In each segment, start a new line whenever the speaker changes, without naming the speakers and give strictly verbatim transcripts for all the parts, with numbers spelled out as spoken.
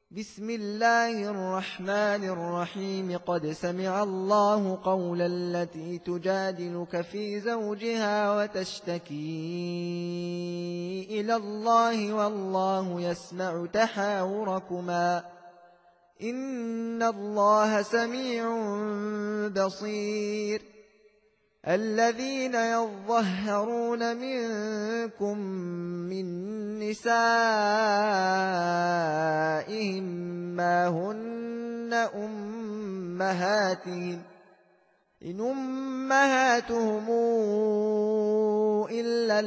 بسم الله الرحمن الرحيم قد سمع الله قول التي تجادلك في زوجها وتشتكي إلى الله والله يسمع تحاوركما إن الله سميع بصير الذين يظهرون منكم من نسائهم ما هن أمهاتهم إن أمهاتهم إلا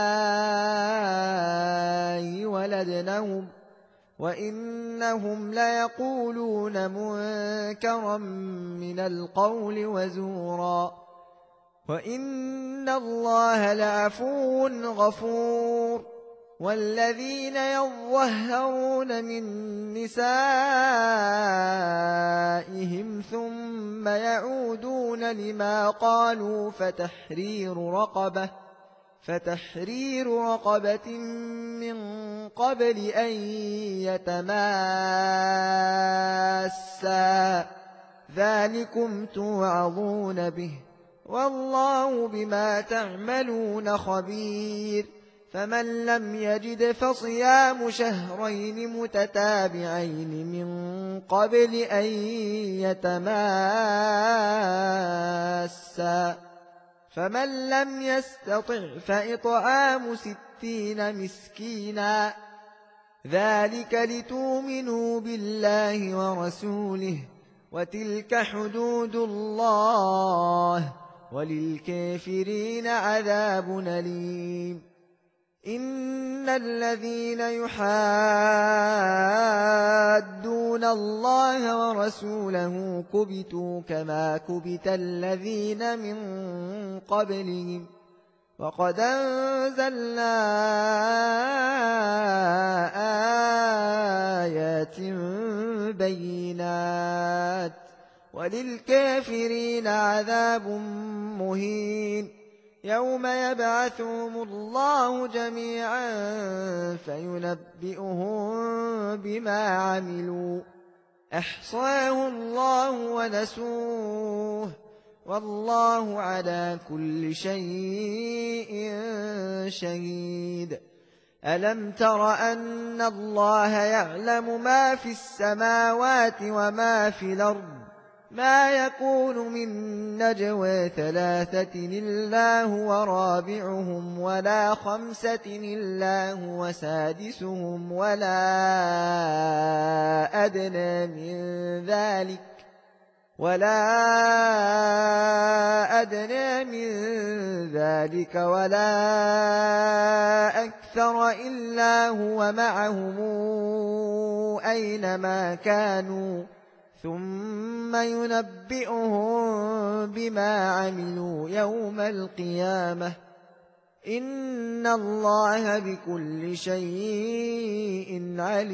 اللائي ولدنهم وإنهم ليقولون منكرا من القول وزورا وإن الله لعفو غفور والذين يظهرون من نسائهم ثم يعودون لما قالوا فتحرير رقبة فتحرير رقبة من قبل أن يتماسا ذلكم توعظون به والله بما تعملون خبير فمن لم يجد فصيام شهرين متتابعين من قبل أن يتماسا فمن لم يستطع فإطعام ستين مسكينا ذلك لتؤمنوا بالله ورسوله وتلك حدود الله وللكافرين عذاب أليم إن الذين يحادون الله ورسوله كبتوا كما كبت الذين من قبلهم وقد أنزلنا آيات بينات وللكافرين عذاب مهين يوم يبعثهم الله جميعا فينبئهم بما عملوا أحصاه الله ونسوه والله على كل شيء شهيد ألم تر أن الله يعلم ما في السماوات وما في الأرض ما يكون من نجوى ثلاثة إلا هو رابعهم ولا خمسة إلا هو سادسهم ولا أدنى من ذلك ولا أدنى من ذلك ولا أكثر إلا هو معهم أينما كانوا ثم ينبئهم بما عملوا يوم القيامة إن الله بكل شيء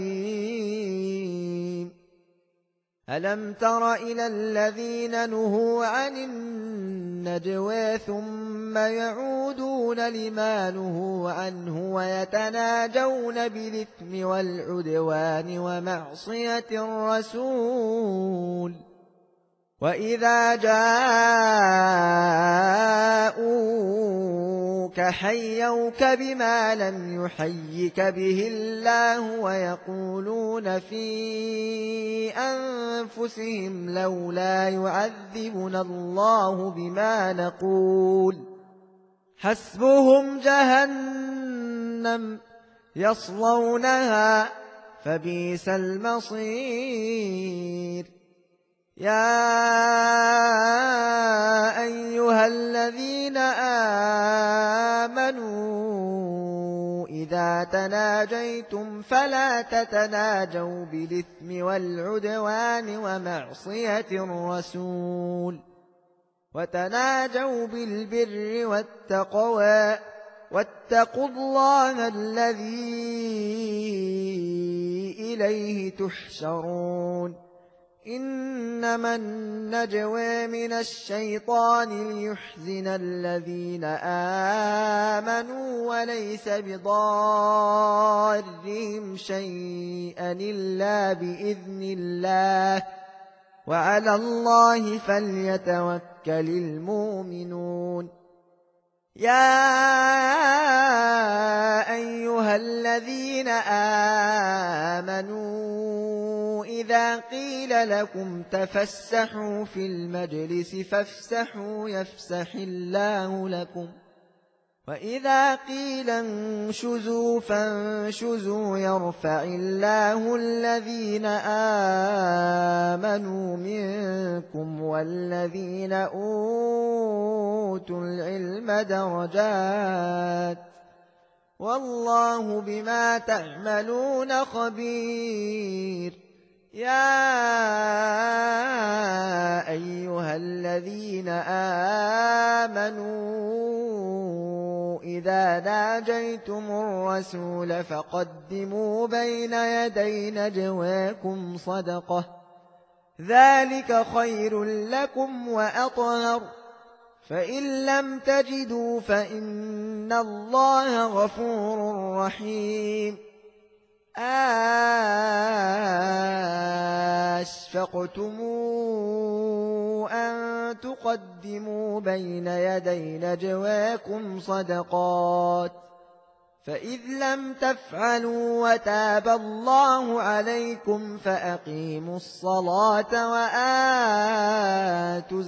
عليم ألم تر إلى الذين نهوا عن النجوى ثم يعودون لما نهوا عنه ويتناجون بالإثم والعدوان ومعصية الرسول وإذا جاءوك حيوك بما لم يحيك به الله ويقولون في أنفسهم لولا يعذبنا الله بما نقول حسبهم جهنم يصلونها فبئس المصير يا أيها الذين آمنوا إذا تناجيتم فلا تتناجوا بالإثم والعدوان ومعصية الرسول وتناجوا بالبر والتقوى واتقوا الله الذي إليه تحشرون إنما النجوى من الشيطان ليحزن الذين آمنوا وليس بضارهم شيئا إلا بإذن الله وعلى الله فليتوكل المؤمنون. يا أيها الذين آمنوا إذا قيل لكم تفسحوا في المجلس فافسحوا يفسح الله لكم وإذا قيل انشزوا فانشزوا يرفع الله الذين آمنوا منكم والذين أوتوا العلم درجات والله بما تعملون خبير. يا أيها الذين آمنوا إذا ناجيتم الرسول فقدموا بين يدي نجواكم صدقة ذلك خير لكم وأطهر فإن لم تجدوا فإن الله غفور رحيم. أشفقتم أن تقدموا بين يدي نجواكم صدقات فإذ لم تفعلوا وتاب الله عليكم فأقيموا الصلاة وآتوا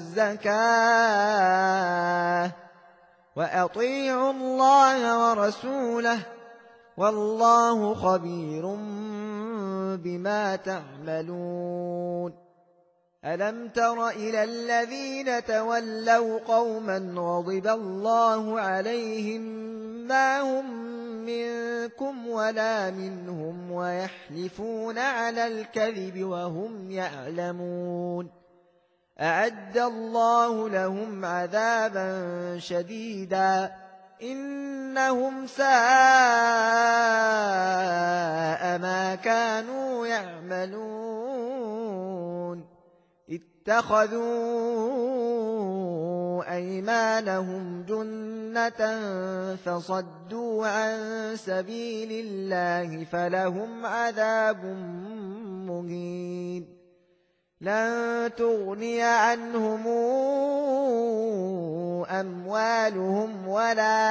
الزكاة وأطيعوا الله ورسوله والله خبير بما تعملون. ألم تر إلى الذين تولوا قوما غضب الله عليهم ما هم منكم ولا منهم ويحلفون على الكذب وهم يعلمون أعد الله لهم عذابا شديدا إنهم ساء ما كانوا يعملون اتخذوا أيمانهم جنة فصدوا عن سبيل الله فلهم عذاب مهين. لن تغني عنهم أموالهم ولا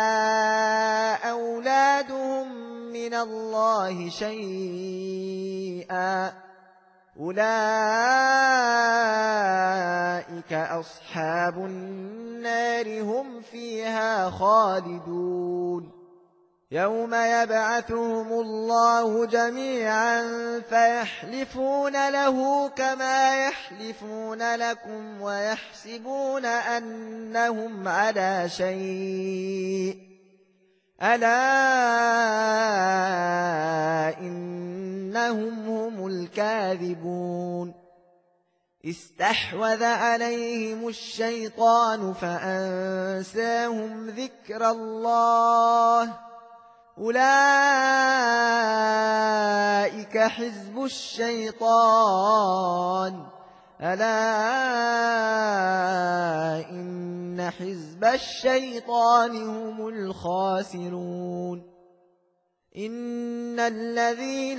أولادهم من الله شيئا أولئك أصحاب النار هم فيها خالدون. يوم يبعثهم الله جميعا فيحلفون له كما يحلفون لكم ويحسبون أنهم على شيء ألا إنهم هم الكاذبون. استحوذ عليهم الشيطان فأنساهم ذكر الله أولئك حزب الشيطان ألا إن حزب الشيطان هم الخاسرون. إن الذين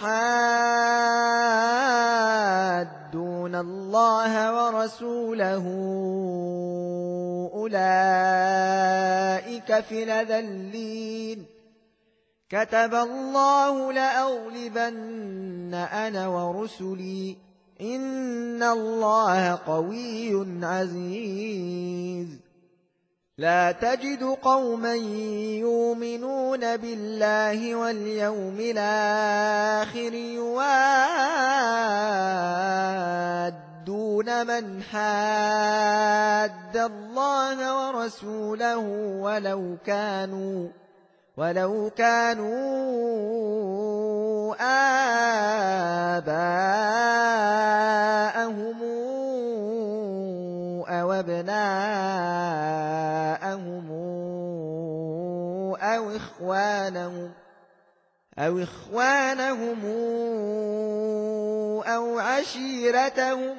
يحادون الله ورسوله أولئك في الأذلين كتب الله لأغلبن أنا ورسلي إن الله قوي عزيز. لا تجد قوما يؤمنون بالله واليوم الآخر يوادون من حاد الله ورسوله ولو كانوا ولو كانوا آباءهم أو أبناءهم أو إخوانهم أو إخوانهم أو عشيرتهم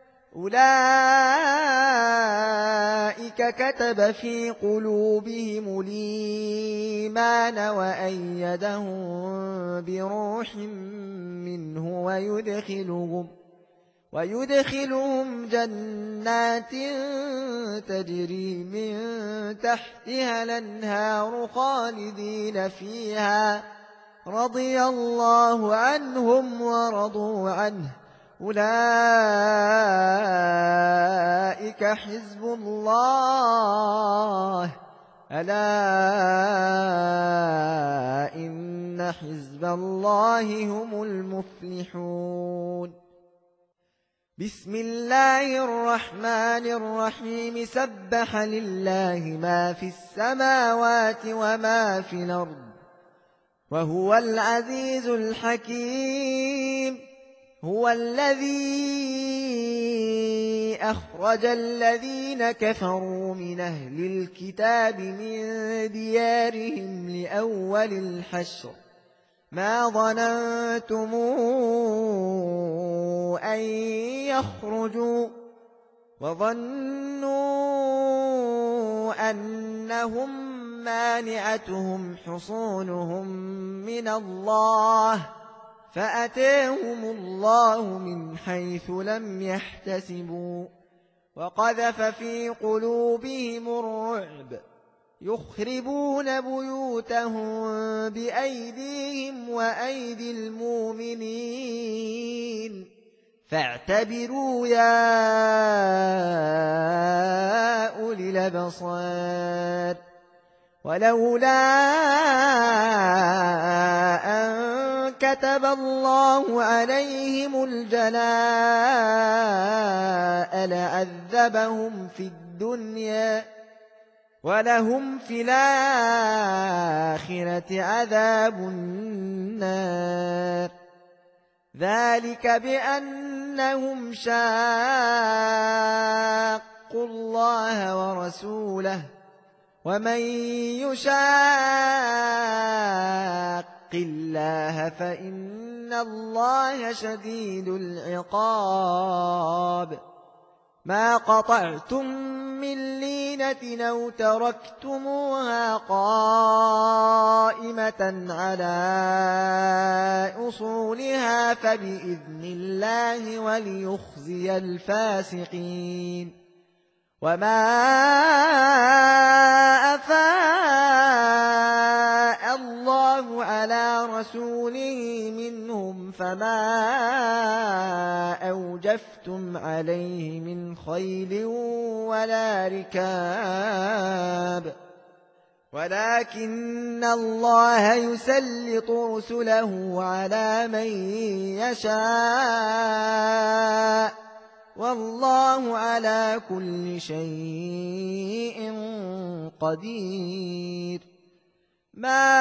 أولئك كتب في قلوبهم الإيمان وأيدهم بروح منه ويدخلهم ويدخلهم جنات تجري من تحتها الأنهار خالدين فيها رضي الله عنهم ورضوا عنه أولئك حزب الله ألا إن حزب الله هم المفلحون بسم الله الرحمن الرحيم سبح لله ما في السماوات وما في الأرض وهو العزيز الحكيم هو الذي أخرج الذين كفروا من أهل الكتاب من ديارهم لأول الحشر ما ظننتم أن يخرجوا وظنوا أنهم مانعتهم حصونهم من الله فأتاهم الله من حيث لم يحتسبوا وقذف في قلوبهم الرعب يخربون بيوتهم بأيديهم وأيدي المؤمنين فاعتبروا يا أولي الأبصار ولولا أن كتب الله عليهم الجلاء لعذبهم في الدنيا ولهم في الآخرة عذاب النار ذلك بأنهم شاقوا الله ورسوله ومن يشاق الله فإن الله شديد العقاب ما قطعتم من لينة أو تركتموها قائمة على أصولها فبإذن الله وليخزي الفاسقين وما أفاء الله على رسوله منهم فما أوجفتم عليه من خيل ولا ركاب ولكن الله يسلط رسله على من يشاء والله على كل شيء قدير ما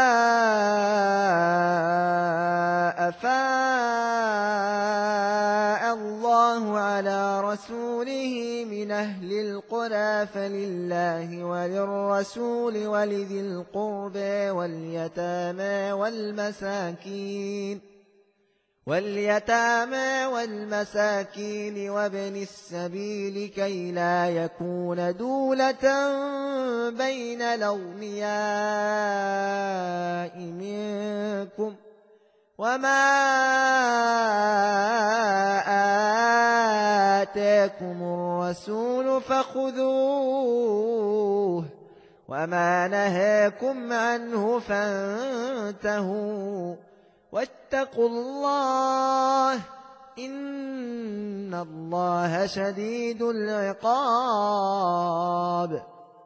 أفاء الله على رسوله من أهل القرى فلله وللرسول ولذي القربى واليتامى والمساكين واليتامى والمساكين وابن السبيل كي لا يكون دولة بين الأغنياء منكم وما آتاكم الرسول فخذوه وما نهاكم عنه فانتهوا واتقوا الله إن الله شديد العقاب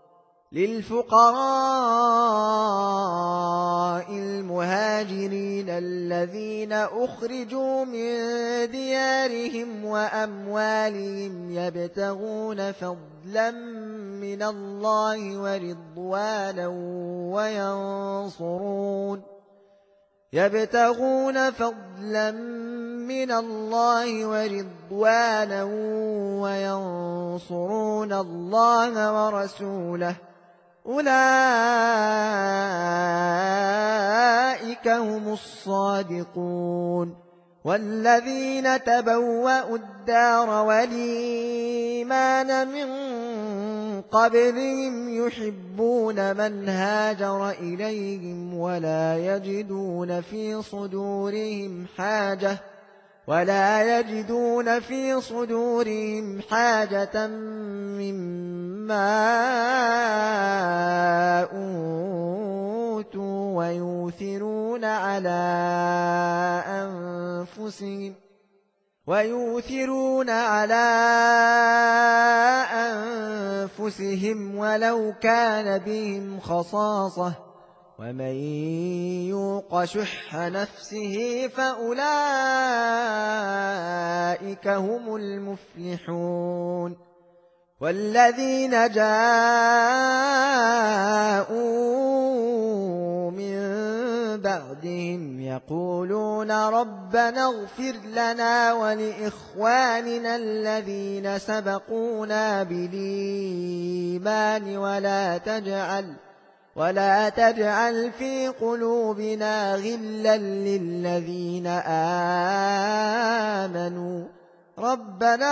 للفقراء المهاجرين الذين أخرجوا من ديارهم وأموالهم يبتغون فضلا من الله ورضوانا وينصرون يبتغون فضلا من الله ورضوانا وينصرون الله ورسوله أولئك هم الصادقون والذين تبوأوا الدار والإيمان من قبلهم يحبون من هاجر إليهم ولا يجدون في صدورهم حاجة ولا يجدون في صدورهم حاجة مما أوتوا ويؤثرون على أنفسهم ويؤثرون على أنفسهم ولو كان بهم خصاصة ومن يوق شح نفسه فأولئك هم المفلحون والذين جاءوا من بعدهم يقولون ربنا اغفر لنا ولإخواننا الذين سبقونا بالإيمان ولا تجعل ولا تجعل في قلوبنا غلا للذين آمنوا ربنا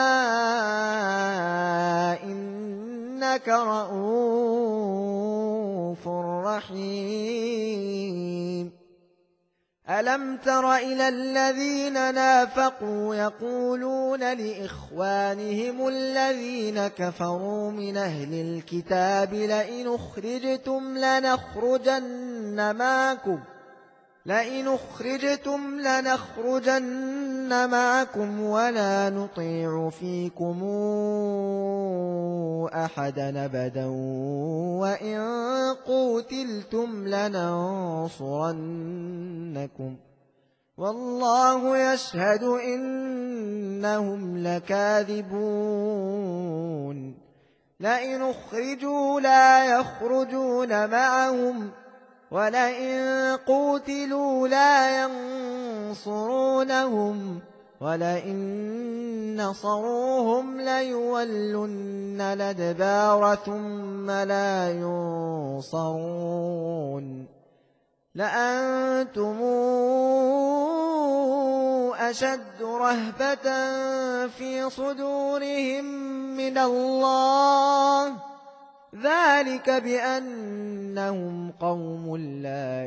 إنك رؤوف رحيم ألم تر إلى الذين نافقوا يقولون لإخوانهم الذين كفروا من أهل الكتاب لئن أخرجتم لنخرجن معكم لئن أخرجتم لنخرجن معكم ولا نطيع فيكم أحدا أبدا وإن قوتلتم لننصرنكم والله يشهد إنهم لكاذبون لئن أخرجوا لا يخرجون معهم ولئن قوتلوا لا ينصرونهم ولئن نصروهم ليولن الأدبار ثم لا ينصرون لأنتم أشد رهبة في صدورهم من الله ذلك بأنهم قوم لا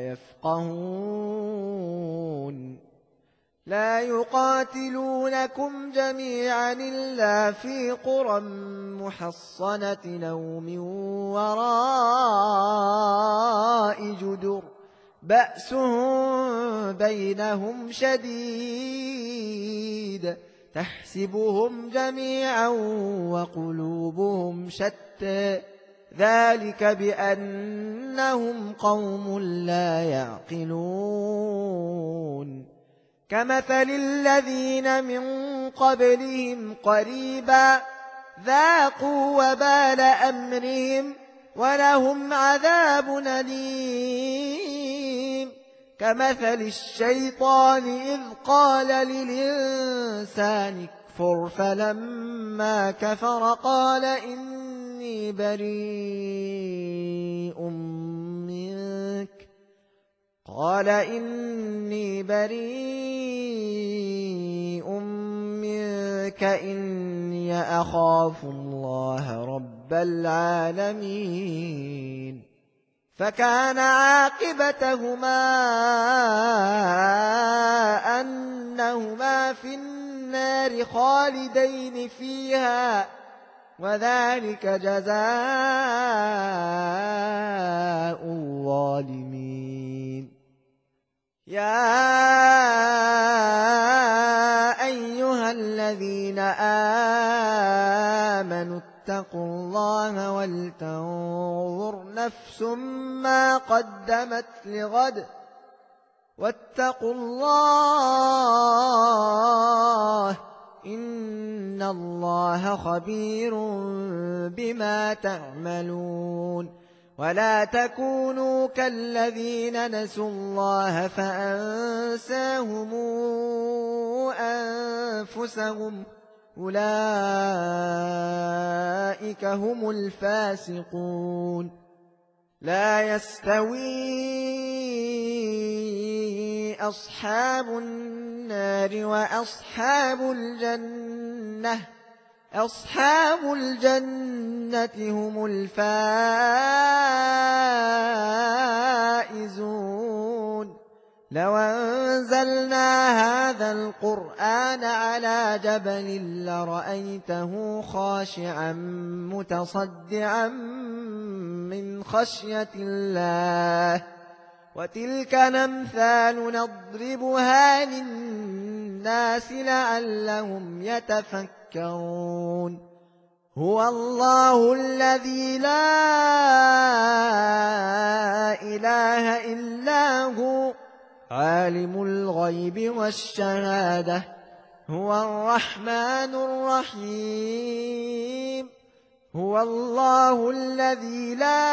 يفقهون لا يقاتلونكم جميعا إلا في قرى محصنة أو من وراء جدر بأسهم بينهم شديد تحسبهم جميعا وقلوبهم شتى ذلك بأنهم قوم لا يعقلون كمثل الذين من قبلهم قريبا ذاقوا وبال أمرهم ولهم عذاب أليم كمثل الشيطان إذ قال للإنسان اكفر فلما كفر قال إني بريء منك قال إني بريء منك إني أخاف الله رب العالمين فكان عاقبتهما أنهما في النار خالدين فيها وذلك جزاء الظالمين يا أيها الذين آمنوا اتقوا الله ولتنظر نفس ما قدمت لغد واتقوا الله إن الله خبير بما تعملون ولا تكونوا كالذين نسوا الله فأنساهم أنفسهم أولئك هم الفاسقون لا يستوي أصحاب النار النار وأصحاب الجنة أصحاب الجنة هم الفائزون. لو أنزلنا هذا القرآن على جبل لرأيته خاشعا متصدعا من خشية الله. وتلك الأمثال نضربها للناس لعلهم يتفكرون. هو الله الذي لا إله إلا هو عالم الغيب والشهادة هو الرحمن الرحيم. هو الله الذي لا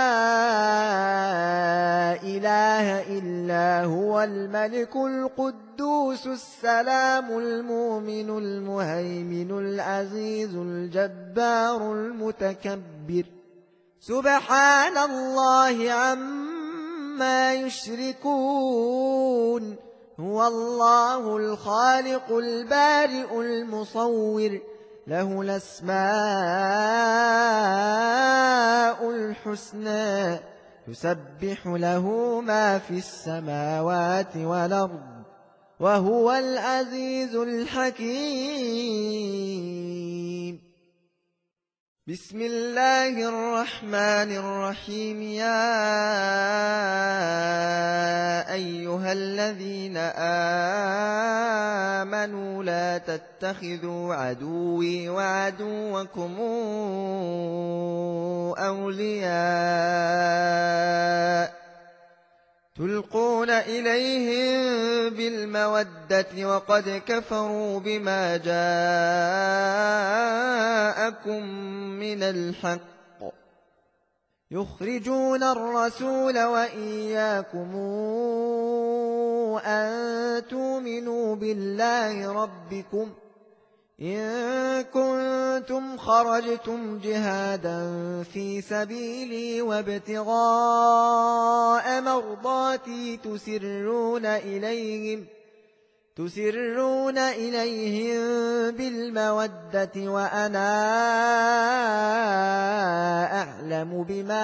إله إلا هو الملك القدوس السلام المؤمن المهيمن العزيز الجبار المتكبر. سبحان الله عما يشركون. هو الله الخالق البارئ المصور له الأسماء الحسنى يسبح له ما في السماوات والأرض وهو العزيز الحكيم. بسم الله الرحمن الرحيم. يا أيها الذين آمنوا لا تتخذوا عدوي وعدوكم أولياء تلقون إليهم بالمودة وقد كفروا بما جاءكم من الحق يخرجون الرسول وإياكم أن تؤمنوا بالله ربكم إن كنتم خرجتم جهادا في سبيلي وابتغاء مرضاتي تسرون إليهم تسرون إليهم بالمودة وأنا أعلم بما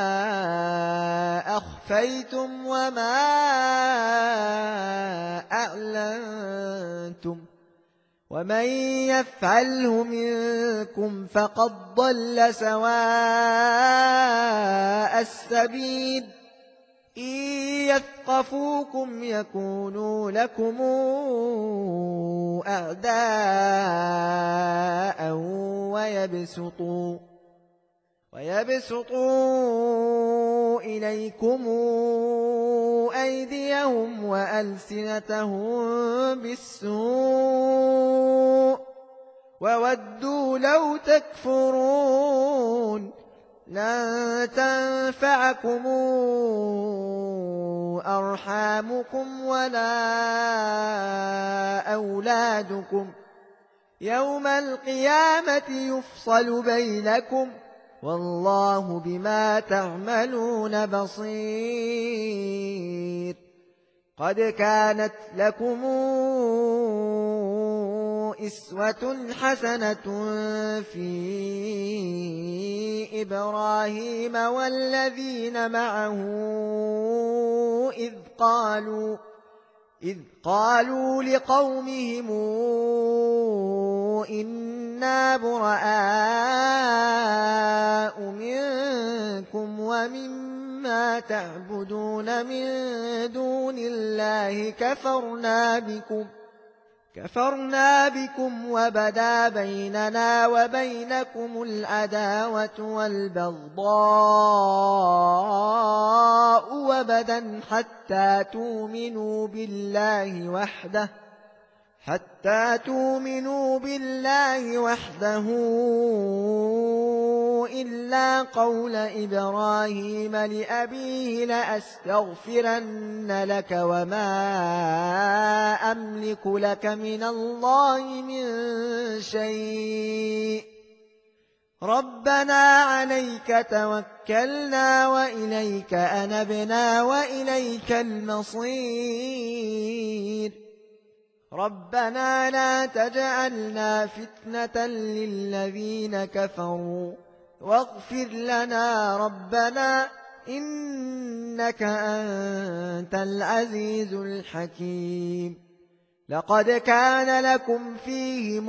أخفيتم وما أعلنتم ومن يفعله منكم فقد ضل سواء السبيل. إن يثقفوكم يكونوا لكم أعداء ويبسطوا ويبسطوا إليكم أيديهم وألسنتهم بالسوء وودوا لو تكفرون. لن تنفعكم أرحامكم ولا أولادكم يوم القيامة يفصل بينكم والله بما تعملون بصير. قد كانت لكم إسوة حسنة في إبراهيم والذين معه إذ قالوا إذ قالوا لقومهم إنا براء منكم ومما تعبدون من دون الله كفرنا بكم كفرنا بكم وبدا بيننا وبينكم العداوة والبغضاء وبدا حتى تؤمنوا بالله وحده حتى تؤمنوا بالله وحده إلا قول إبراهيم لأبيه لأستغفرن لك وما أملك لك من الله من شيء ربنا عليك توكلنا وإليك أنبنا وإليك المصير. ربنا لا تجعلنا فتنة للذين كفروا واغفر لنا ربنا إنك أنت العزيز الحكيم. لقد كان لكم فيهم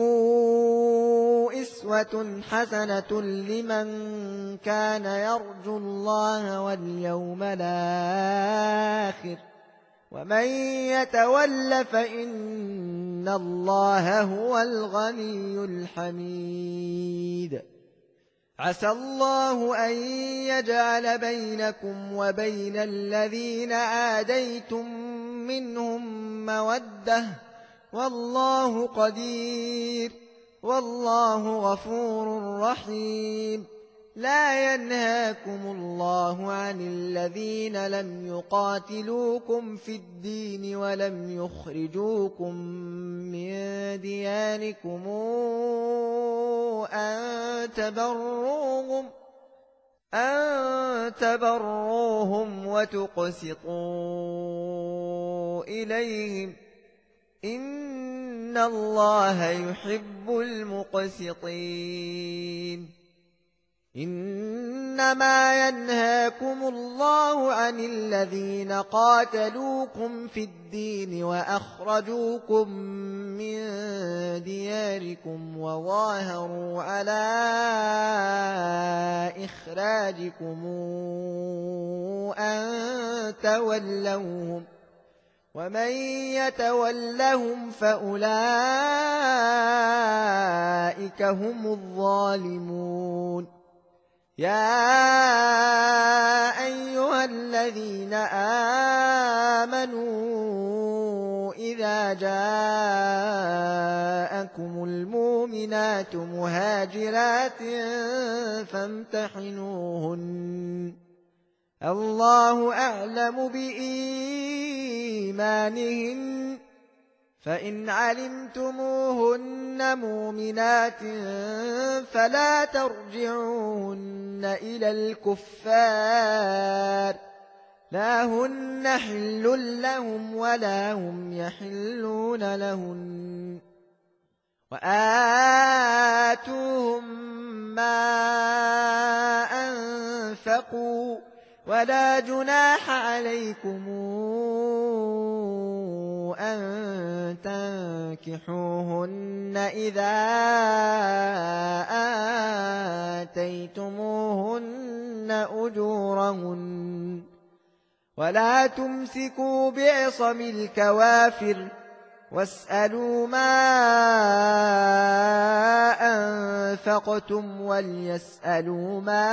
إسوة حسنة لمن كان يرجو الله واليوم الآخر ومن يتول فإن الله هو الغني الحميد. عسى الله أن يجعل بينكم وبين الذين عاديتم منهم مودة والله قدير والله غفور رحيم. لا ينهاكم الله عن الذين لم يقاتلوكم في الدين ولم يخرجوكم من دياركم أن تبروهم أن تبروهم وتقسطوا إليهم إن الله يحب المقسطين. إنما ينهاكم الله عن الذين قاتلوكم في الدين وأخرجوكم من دياركم وظاهروا على إخراجكم أن تولوهم ومن يتولهم فأولئك هم الظالمون. يا أيها الذين آمنوا إذا جاءكم المؤمنات مهاجرات فامتحنوهن الله أعلم بإيمانهن فإن علمتموهن مؤمنات فلا ترجعوهن إلى الكفار لا هن حل لهم ولا هم يحلون لهن وآتوهم ما أنفقوا ولا جناح عليكم أن تنكحوهن إذا آتيتموهن أجورهن ولا تمسكوا بعصم الكوافر واسألوا ما أنفقتم وليسألوا ما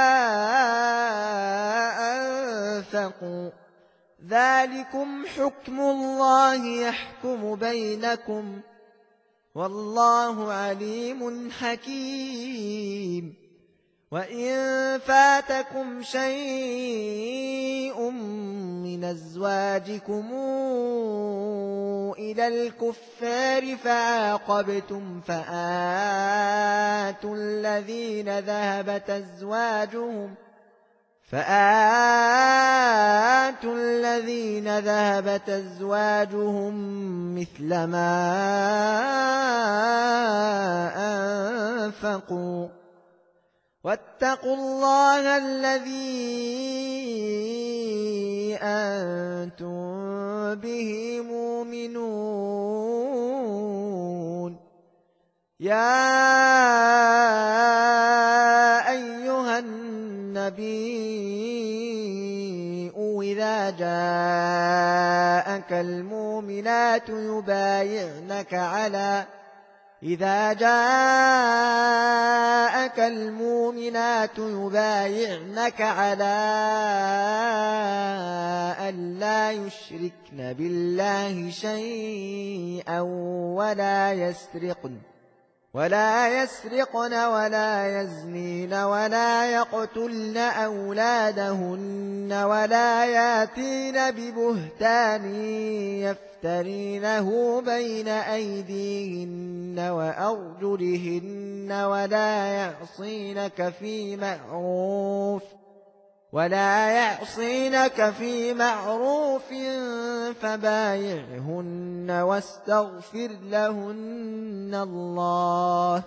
أنفقوا ذلكم حكم الله يحكم بينكم والله عليم حكيم. وإن فاتكم شيء من أزواجكم إلى الكفار فعاقبتم فآتوا الذين ذهبت أزواجهم فآتوا الذين ذهبت أزواجهم مثل ما أنفقوا واتقوا الله الذي أنتم به مؤمنون. يا أيها النبي إذا جاءك المؤمنات يبايعنك على إذا جاءك المؤمنات يبايعنك على أن لا يشركن بالله شيئا ولا يسرقن ولا يسرقن ولا يزنين ولا يقتلن أولادهن ولا ياتين ببهتان يفترينه بين أيديهن وأرجلهن ولا يعصينك في معروف ولا يعصينك في معروف فبايعهن واستغفر لهن الله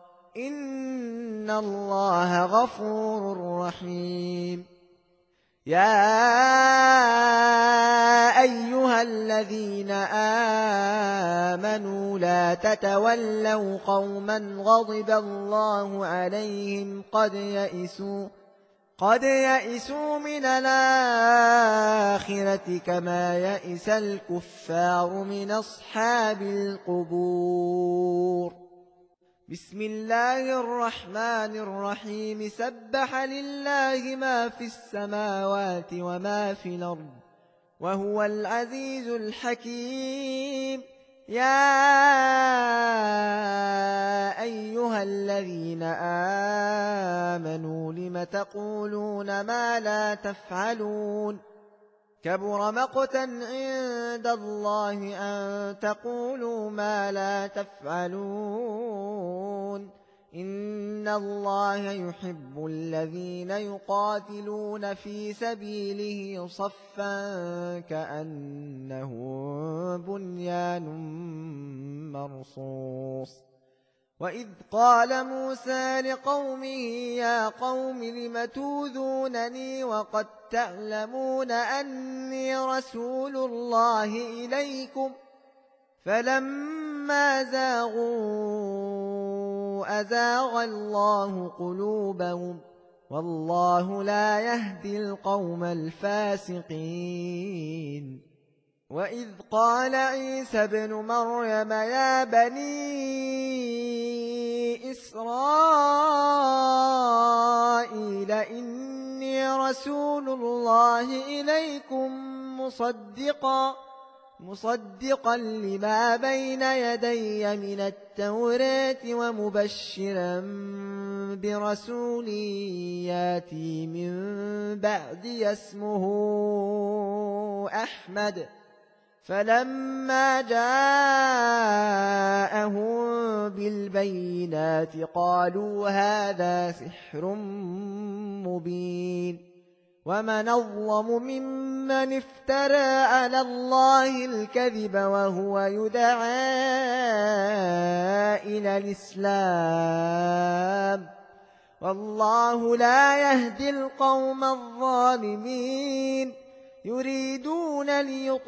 إن الله غفور رحيم. يا أيها الذين آمنوا لا تتولوا قوما غضب الله عليهم قد يئسوا قد يئسوا من الآخرة كما يئس الكفار من أصحاب القبور. بسم الله الرحمن الرحيم سبح لله ما في السماوات وما في الأرض وهو العزيز الحكيم. يا أيها الذين آمنوا لم تقولون ما لا تفعلون كبر مقتا عند الله أن تقولوا ما لا تفعلون إن الله يحب الذين يقاتلون في سبيله صفا كأنه بنيان مرصوص. وإذ قال موسى لقومه يا قوم لم توذونني وقد تعلمون أني رسول الله إليكم فلما زاغوا أزاغ الله قلوبهم والله لا يهدي القوم الفاسقين. وإذ قال عيسى ابن مريم يا بني إسرائيل إني رسول الله إليكم مصدقا مصدقا لما بين يدي من التوراة ومبشرا برسول ياتي من بعدي اسمه أحمد. فلما جاءهم بالبينات قالوا هذا سحر مبين. ومن أظلم ممن افترى على الله الكذب وهو يدعى إلى الإسلام والله لا يهدي القوم الظالمين. يريدون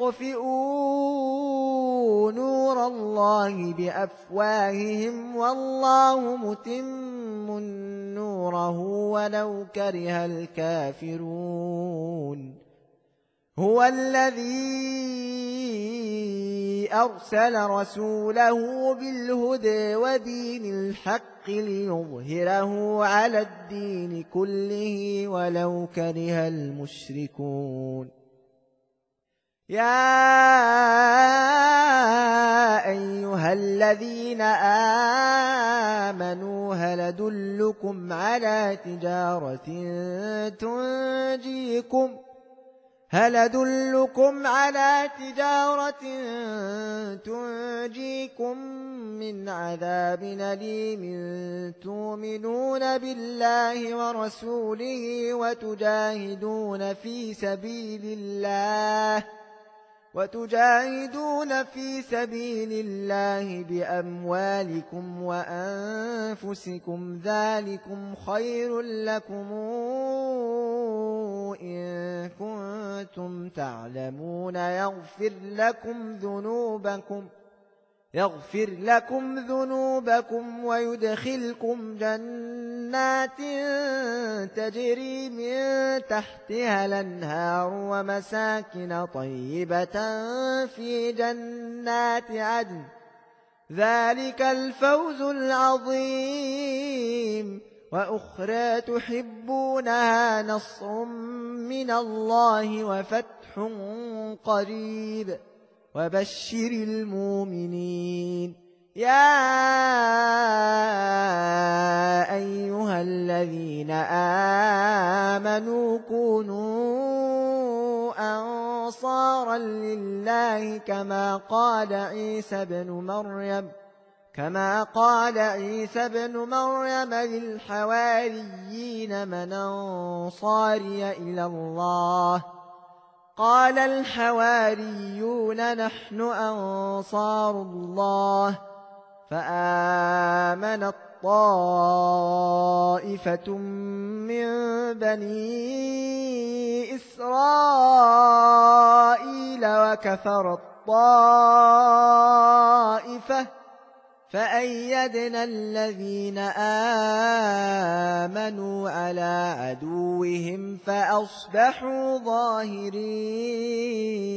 ليطفئوا نور الله بأفواههم والله متم نوره ولو كره الكافرون. هو الذي أرسل رسوله بالهدى ودين الحق ليظهره على الدين كله ولو كره المشركون. يا أيها الذين آمنوا هل أدلكم على تجارة تنجيكم هل أدلكم على تجارة تنجيكم من عذاب أليم تؤمنون بالله ورسوله وتجاهدون في سبيل الله وتجاهدون في سبيل الله بأموالكم وأنفسكم ذلكم خير لكم إن كنتم تعلمون. يغفر لكم ذنوبكم يغفر لكم ذنوبكم ويدخلكم جنات تجري من تحتها الأنهار ومساكن طيبة في جنات عدن ذلك الفوز العظيم. وأخرى تحبونها نصر من الله وفتح قريب وبشر المؤمنين. يا أيها الذين آمنوا كونوا أنصارا لله كما قال عيسى ابن مريم كما قال عيسى ابن مريم للحواريين من أنصاري إلى الله قال الحواريون نحن أنصار الله فآمنت طائفة من بني إسرائيل وكفرت طائفة فأيدنا الذين آمنوا على عدوهم فأصبحوا ظاهرين.